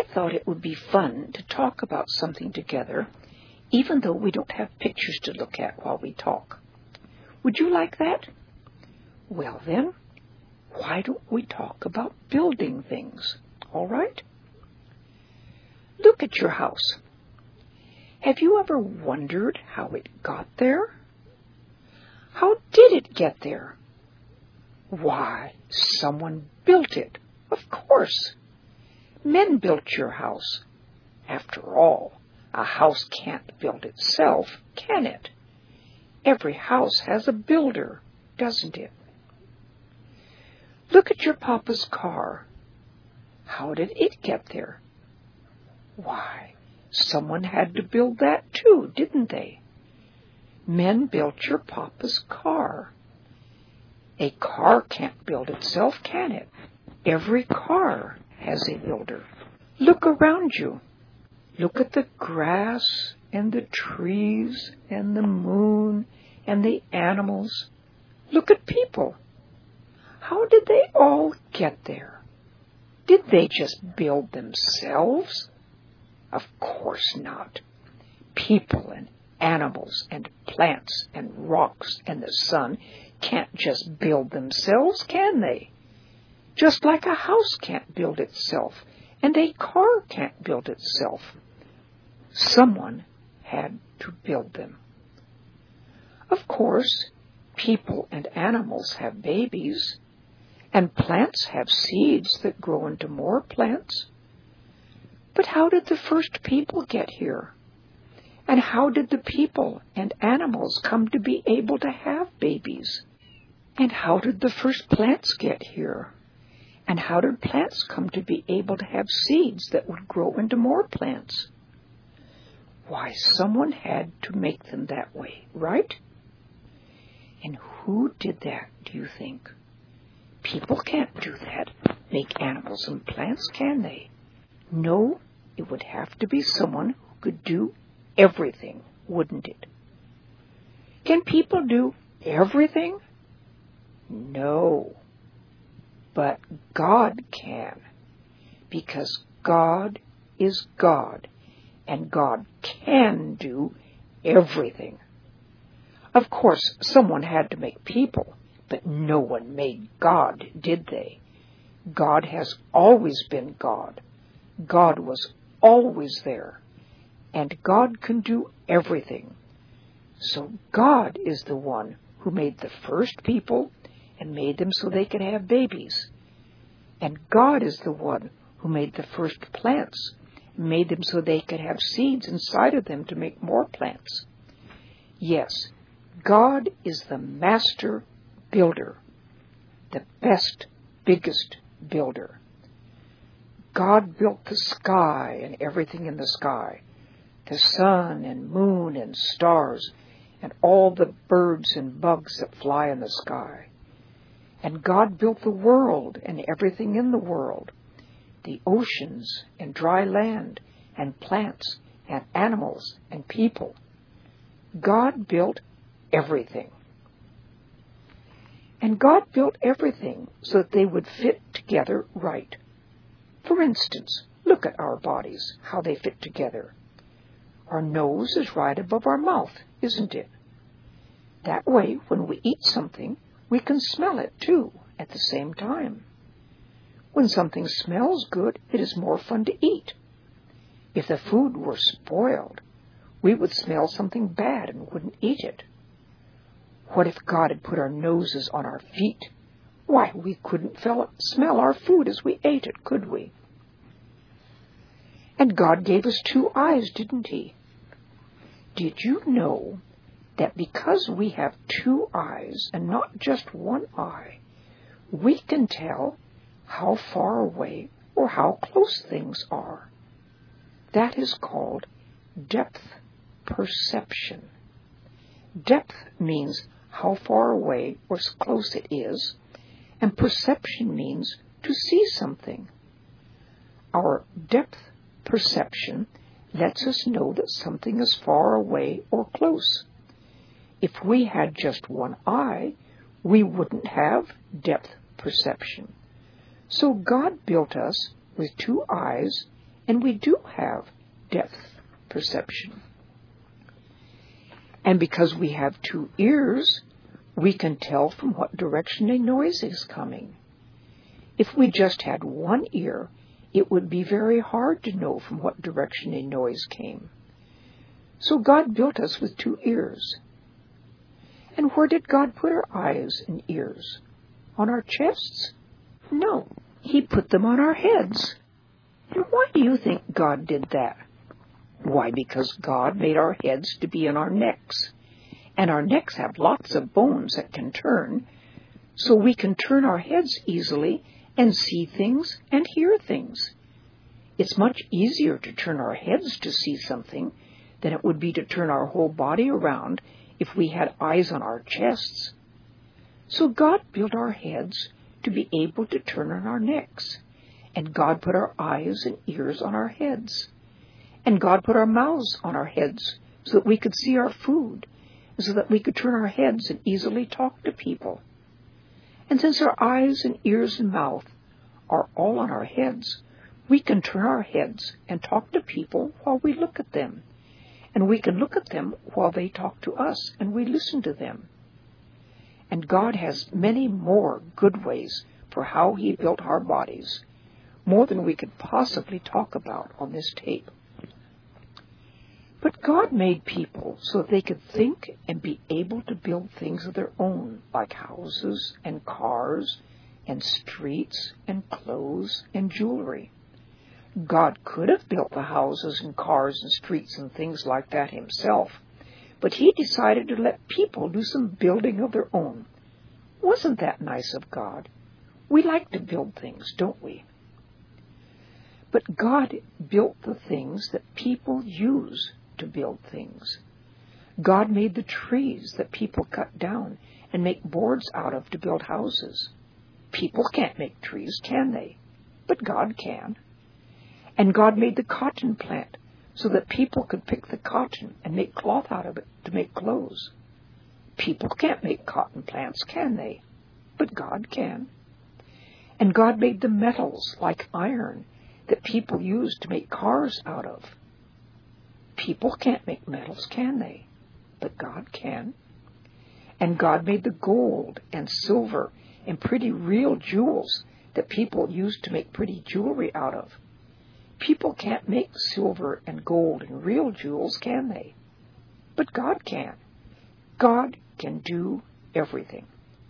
thought it would be fun to talk about something together, even though we don't have pictures to look at while we talk. Would you like that? Well then, why don't we talk about building things, all right? Look at your house. Have you ever wondered how it got there? How did it get there? Why, someone built it, of course. Men built your house. After all, a house can't build itself, can it? Every house has a builder, doesn't it? Look at your papa's car. How did it get there? Why, someone had to build that too, didn't they? Men built your papa's car. A car can't build itself, can it? Every car has a builder. Look around you. Look at the grass and the trees and the moon and the animals. Look at people. How did they all get there? Did they just build themselves? Of course not. People and animals and plants and rocks and the sun can't just build themselves, can they? Just like a house can't build itself and a car can't build itself. Someone had to build them. Of course, people and animals have babies, and plants have seeds that grow into more plants. But how did the first people get here? And how did the people and animals come to be able to have babies? And how did the first plants get here? And how did plants come to be able to have seeds that would grow into more plants? Why, someone had to make them that way, right? And who did that, do you think? People can't do that, make animals and plants, can they? No, it would have to be someone who could do everything, wouldn't it? Can people do everything? No. But God can, because God is God, and God can do everything. Of course, someone had to make people, but no one made God, did they? God has always been God. God was always there, and God can do everything. So God is the one who made the first people and made them so they could have babies. And God is the one who made the first plants, and made them so they could have seeds inside of them to make more plants. Yes, God is the master builder, the best, biggest builder. God built the sky and everything in the sky, the sun and moon and stars, and all the birds and bugs that fly in the sky. And God built the world and everything in the world, the oceans and dry land and plants and animals and people. God built everything. And God built everything so that they would fit together right. For instance, look at our bodies, how they fit together. Our nose is right above our mouth, isn't it? That way, when we eat something, we can smell it, too, at the same time. When something smells good, it is more fun to eat. If the food were spoiled, we would smell something bad and wouldn't eat it. What if God had put our noses on our feet? Why, we couldn't smell our food as we ate it, could we? And God gave us 2 eyes, didn't He? Did you know that because we have 2 eyes and not just 1 eye, we can tell how far away or how close things are? That is called depth perception. Depth means how far away or close it is, and perception means to see something. Our depth perception lets us know that something is far away or close. If we had just 1 eye, we wouldn't have depth perception. So God built us with 2 eyes and we do have depth perception. And because we have 2 ears, we can tell from what direction a noise is coming. If we just had 1 ear, it would be very hard to know from what direction a noise came. So God built us with 2 ears. And where did God put our eyes and ears? On our chests? No, He put them on our heads. And why do you think God did that? Why, because God made our heads to be in our necks. And our necks have lots of bones that can turn, so we can turn our heads easily and see things and hear things. It's much easier to turn our heads to see something than it would be to turn our whole body around if we had eyes on our chests. So God built our heads to be able to turn on our necks, and God put our eyes and ears on our heads. And God put our mouths on our heads so that we could see our food, so that we could turn our heads and easily talk to people. And since our eyes and ears and mouth are all on our heads, we can turn our heads and talk to people while we look at them. And we can look at them while they talk to us and we listen to them. And God has many more good ways for how He built our bodies, more than we could possibly talk about on this tape. But God made people so that they could think and be able to build things of their own, like houses and cars and streets and clothes and jewelry. God could have built the houses and cars and streets and things like that Himself, but He decided to let people do some building of their own. Wasn't that nice of God? We like to build things, don't we? But God built the things that people use to build things. God made the trees that people cut down and make boards out of to build houses. People can't make trees, can they? But God can. And God made the cotton plant so that people could pick the cotton and make cloth out of it to make clothes. People can't make cotton plants, can they? But God can. And God made the metals like iron that people use to make cars out of. People can't make metals, can they? But God can. And God made the gold and silver and pretty real jewels that people use to make pretty jewelry out of. People can't make silver and gold and real jewels, can they? But God can. God can do everything.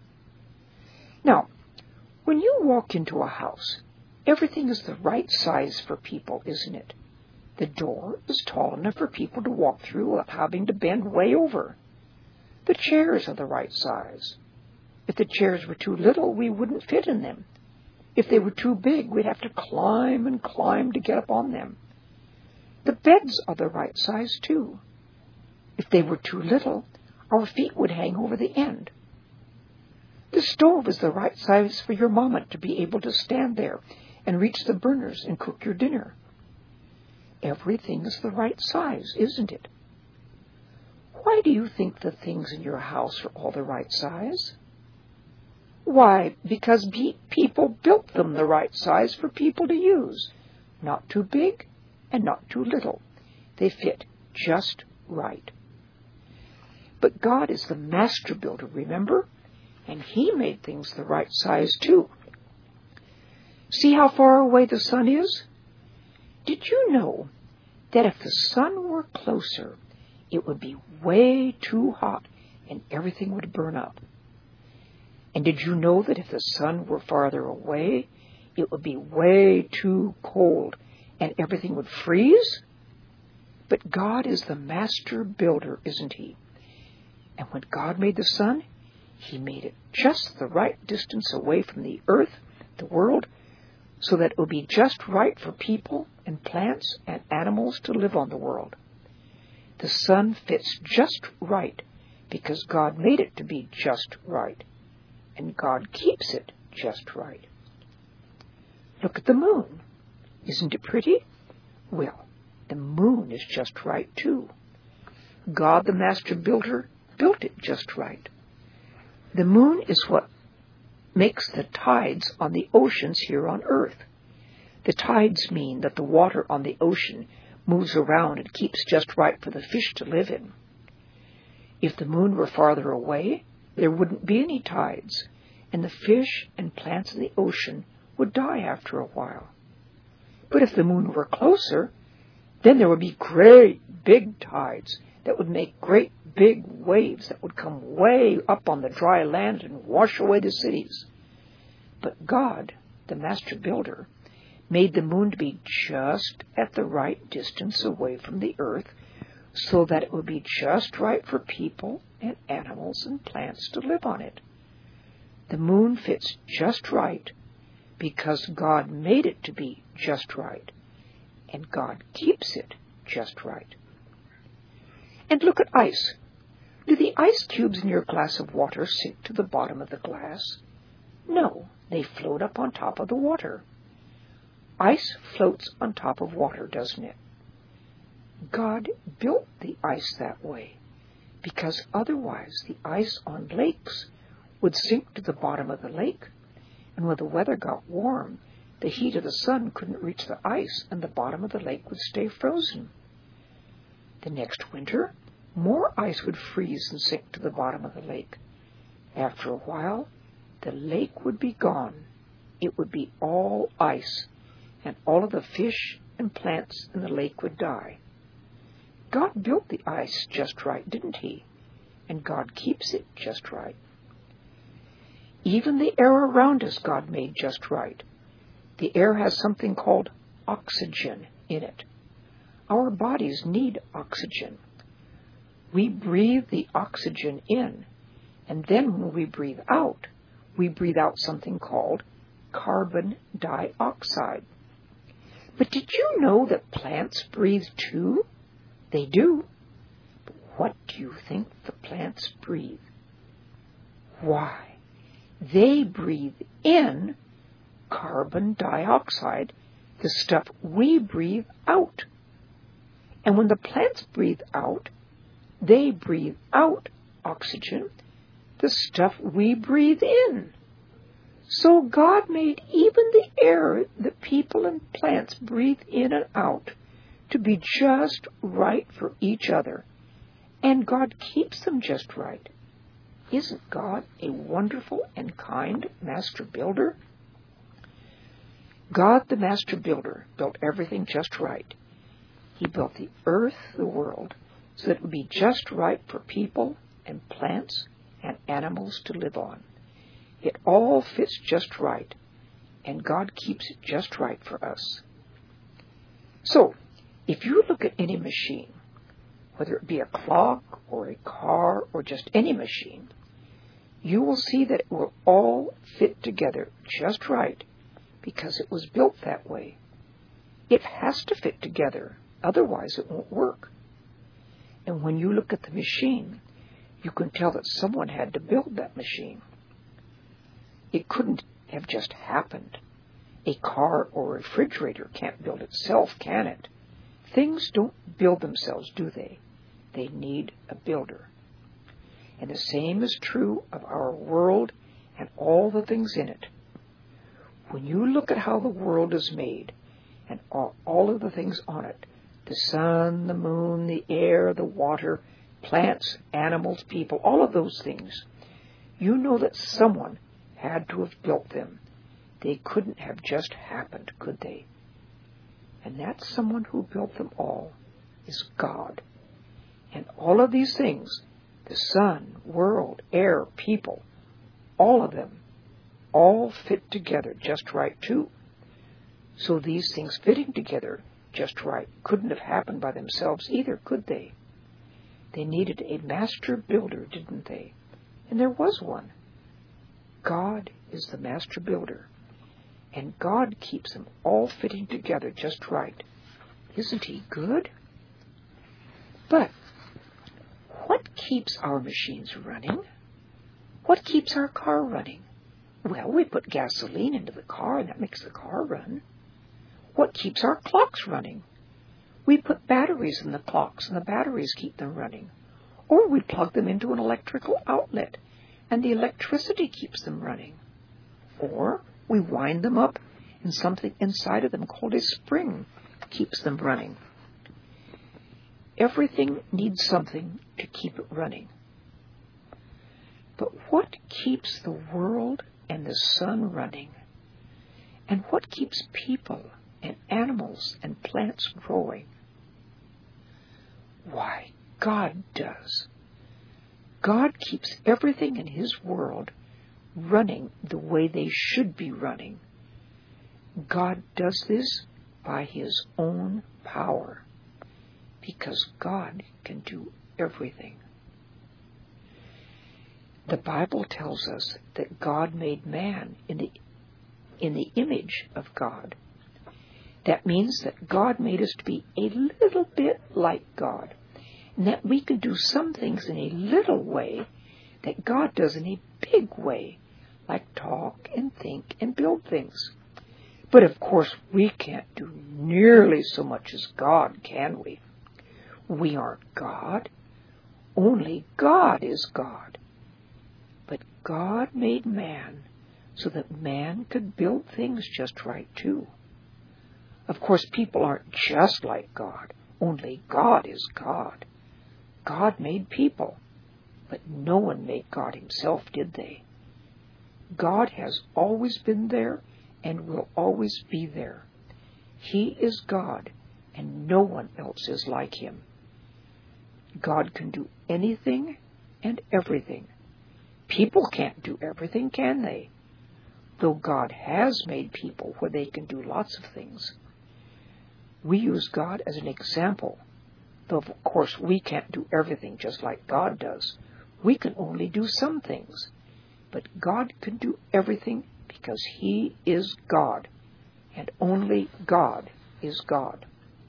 Now, when you walk into a house, everything is the right size for people, isn't it? The door is tall enough for people to walk through without having to bend way over. The chairs are the right size. If the chairs were too little, we wouldn't fit in them. If they were too big, we'd have to climb and climb to get up on them. The beds are the right size, too. If they were too little, our feet would hang over the end. The stove is the right size for your mama to be able to stand there and reach the burners and cook your dinner. Everything is the right size, isn't it? Why do you think the things in your house are all the right size? Why, because people built them the right size for people to use. Not too big and not too little. They fit just right. But God is the master builder, remember? And He made things the right size too. See how far away the sun is? Did you know that if the sun were closer, it would be way too hot and everything would burn up? And did you know that if the sun were farther away, it would be way too cold and everything would freeze? But God is the master builder, isn't He? And when God made the sun, He made it just the right distance away from the earth, the world, so that it would be just right for people and plants and animals to live on the world. The sun fits just right because God made it to be just right. And God keeps it just right. Look at the moon. Isn't it pretty? Well, the moon is just right too. God, the master builder, built it just right. The moon is what makes the tides on the oceans here on earth. The tides mean that the water on the ocean moves around and keeps just right for the fish to live in. If the moon were farther away, there wouldn't be any tides, and the fish and plants in the ocean would die after a while. But if the moon were closer, then there would be great big tides that would make great big waves that would come way up on the dry land and wash away the cities. But God, the master builder, made the moon to be just at the right distance away from the earth so that it would be just right for people and animals and plants to live on it. The moon fits just right because God made it to be just right, and God keeps it just right. And look at ice. Do the ice cubes in your glass of water sink to the bottom of the glass? No, they float up on top of the water. Ice floats on top of water, doesn't it? God built the ice that way, because otherwise the ice on lakes would sink to the bottom of the lake, and when the weather got warm, the heat of the sun couldn't reach the ice, and the bottom of the lake would stay frozen. The next winter, more ice would freeze and sink to the bottom of the lake. After a while, the lake would be gone. It would be all ice, and all of the fish and plants in the lake would die. God built the ice just right, didn't he? And God keeps it just right. Even the air around us God made just right. The air has something called oxygen in it. Our bodies need oxygen. We breathe the oxygen in, and then when we breathe out something called carbon dioxide. But did you know that plants breathe too? They do. But what do you think the plants breathe? Why, they breathe in carbon dioxide, the stuff we breathe out. And when the plants breathe out, they breathe out oxygen, the stuff we breathe in. So God made even the air that people and plants breathe in and out to be just right for each other. And God keeps them just right. Isn't God a wonderful and kind master builder? God, the master builder, built everything just right. He built the earth, the world, so that it would be just right for people and plants and animals to live on. It all fits just right, and God keeps it just right for us. So, if you look at any machine, whether it be a clock or a car or just any machine, you will see that it will all fit together just right because it was built that way. It has to fit together, otherwise it won't work. And when you look at the machine, you can tell that someone had to build that machine. It couldn't have just happened. A car or a refrigerator can't build itself, can it? Things don't build themselves, do they? They need a builder. And the same is true of our world and all the things in it. When you look at how the world is made and all of the things on it, the sun, the moon, the air, the water, plants, animals, people, all of those things, you know that someone had to have built them. They couldn't have just happened, could they? And that someone who built them all is God. And all of these things, the sun, world, air, people, all of them, all fit together just right too. So these things fitting together just right couldn't have happened by themselves either, could they? They needed a master builder, didn't they? And there was one. God is the master builder. And God keeps them all fitting together just right. Isn't he good? But what keeps our machines running? What keeps our car running? Well, we put gasoline into the car and that makes the car run. What keeps our clocks running? We put batteries in the clocks and the batteries keep them running. Or we plug them into an electrical outlet and the electricity keeps them running. Or we wind them up and something inside of them called a spring keeps them running. Everything needs something to keep it running. But what keeps the world and the sun running? And what keeps people and animals and plants growing? Why, God does. God keeps everything in His world running the way they should be running. God does this by His own power, because God can do everything. The Bible tells us that God made man in the image of God. That means that God made us to be a little bit like God, and that we can do some things in a little way that God does in a big way, like talk and think and build things. But of course, we can't do nearly so much as God, can we? We aren't God. Only God is God. But God made man so that man could build things just right, too. Of course, people aren't just like God. Only God is God. God made people, but no one made God Himself, did they? God has always been there and will always be there. He is God, and no one else is like Him. God can do anything and everything. People can't do everything, can they? Though God has made people where they can do lots of things. We use God as an example, though of course we can't do everything just like God does. We can only do some things. But God can do everything because He is God, and only God is God.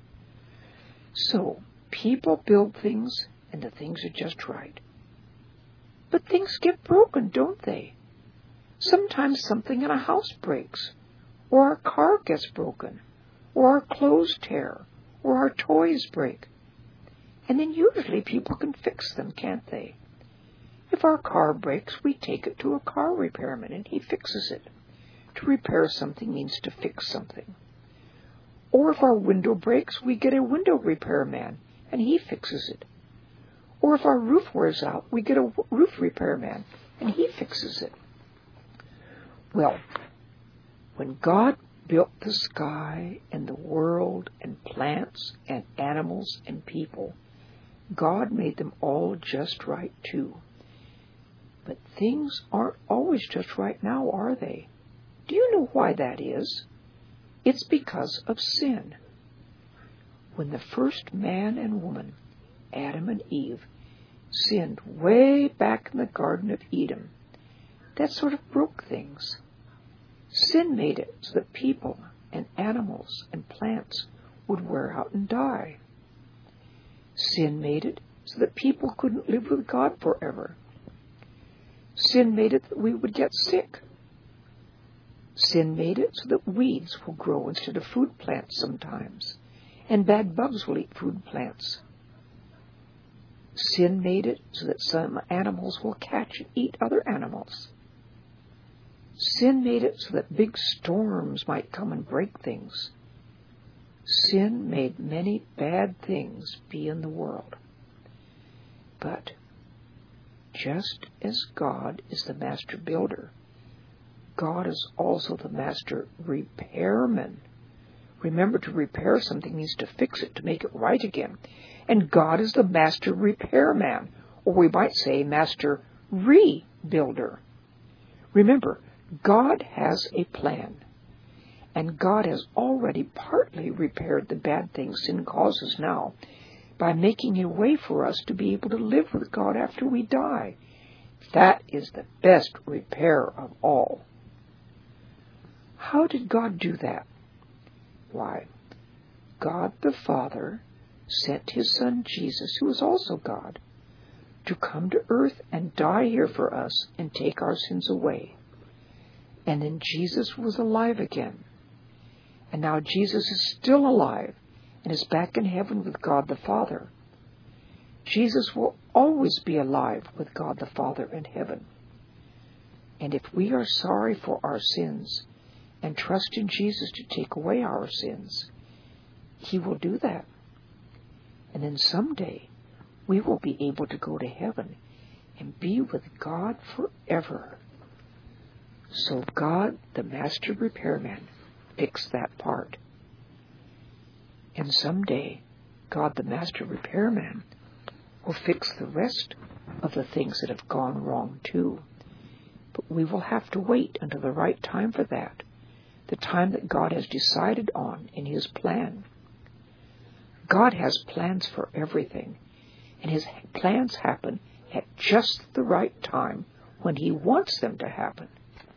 So, people build things, and the things are just right. But things get broken, don't they? Sometimes something in a house breaks, or our car gets broken, or our clothes tear, or our toys break. And then usually people can fix them, can't they? If our car breaks, we take it to a car repairman, and he fixes it. To repair something means to fix something. Or if our window breaks, we get a window repairman, and he fixes it. Or if our roof wears out, we get a roof repairman, and he fixes it. Well, when God built the sky and the world and plants and animals and people, God made them all just right too. But things aren't always just right now, are they? Do you know why that is? It's because of sin. When the first man and woman, Adam and Eve, sinned way back in the Garden of Eden, that sort of broke things. Sin made it so that people and animals and plants would wear out and die. Sin made it so that people couldn't live with God forever. Sin made it that we would get sick. Sin made it so that weeds will grow instead of food plants sometimes, and bad bugs will eat food plants. Sin made it so that some animals will catch and eat other animals. Sin made it so that big storms might come and break things. Sin made many bad things be in the world. But just as God is the master builder, God is also the master repairman. Remember, to repair something means to fix it, to make it right again. And God is the master repairman, or we might say master rebuilder. Remember, God has a plan, and God has already partly repaired the bad things sin causes now by making a way for us to be able to live with God after we die. That is the best repair of all. How did God do that? Why, God the Father sent His Son Jesus, who is also God, to come to earth and die here for us and take our sins away. And then Jesus was alive again. And now Jesus is still alive and is back in heaven with God the Father. Jesus will always be alive with God the Father in heaven. And if we are sorry for our sins and trust in Jesus to take away our sins, He will do that. And then someday we will be able to go to heaven and be with God forever. So God, the Master Repairman, fixed that part. And someday God, the Master Repairman, will fix the rest of the things that have gone wrong too. But we will have to wait until the right time for that, the time that God has decided on in His plan. God has plans for everything, and His plans happen at just the right time when He wants them to happen.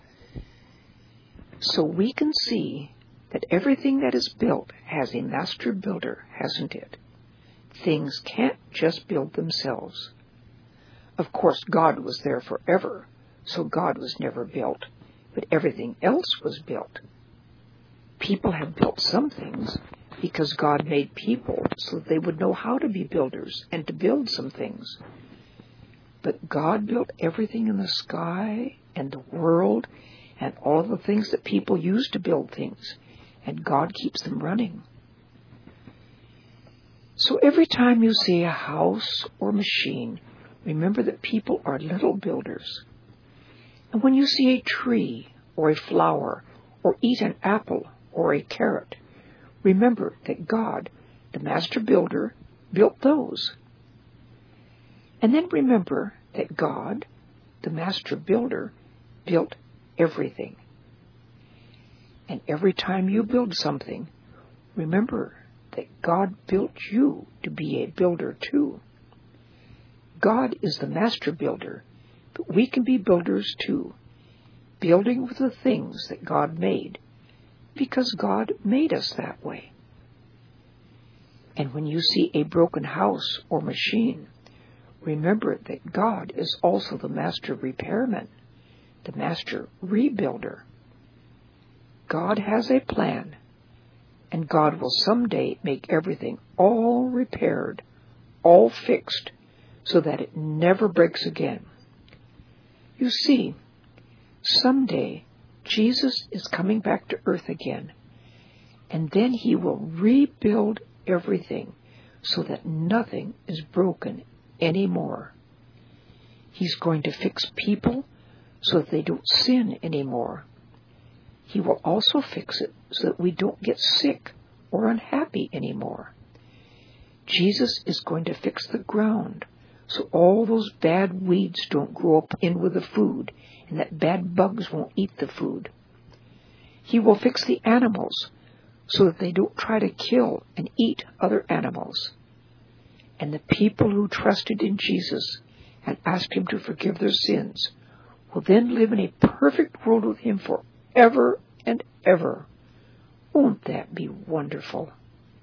So we can see that everything that is built has a master builder, hasn't it? Things can't just build themselves. Of course, God was there forever, so God was never built, but everything else was built. People have built some things because God made people so that they would know how to be builders and to build some things. But God built everything in the sky and the world and all the things that people use to build things, and God keeps them running. So every time you see a house or machine, remember that people are little builders. And when you see a tree or a flower or eat an apple or a carrot, remember that God, the Master Builder, built those. And then remember that God, the Master Builder, built everything. And every time you build something, remember that God built you to be a builder too. God is the Master Builder, but we can be builders too, building with the things that God made, because God made us that way. And when you see a broken house or machine, remember that God is also the Master Repairman, the Master Rebuilder. God has a plan, and God will someday make everything all repaired, all fixed, so that it never breaks again. You see, someday Jesus is coming back to earth again, and then He will rebuild everything so that nothing is broken anymore. He's going to fix people so that they don't sin anymore. He will also fix it so that we don't get sick or unhappy anymore. Jesus is going to fix the ground so all those bad weeds don't grow up in with the food and that bad bugs won't eat the food. He will fix the animals so that they don't try to kill and eat other animals. And the people who trusted in Jesus and asked Him to forgive their sins will then live in a perfect world with Him forever and ever. Won't that be wonderful?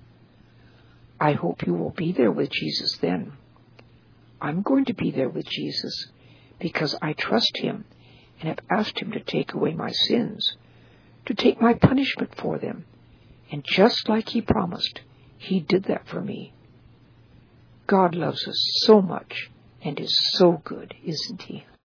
I hope you will be there with Jesus then. I'm going to be there with Jesus because I trust Him and have asked Him to take away my sins, to take my punishment for them. And just like He promised, He did that for me. God loves us so much and is so good, isn't He?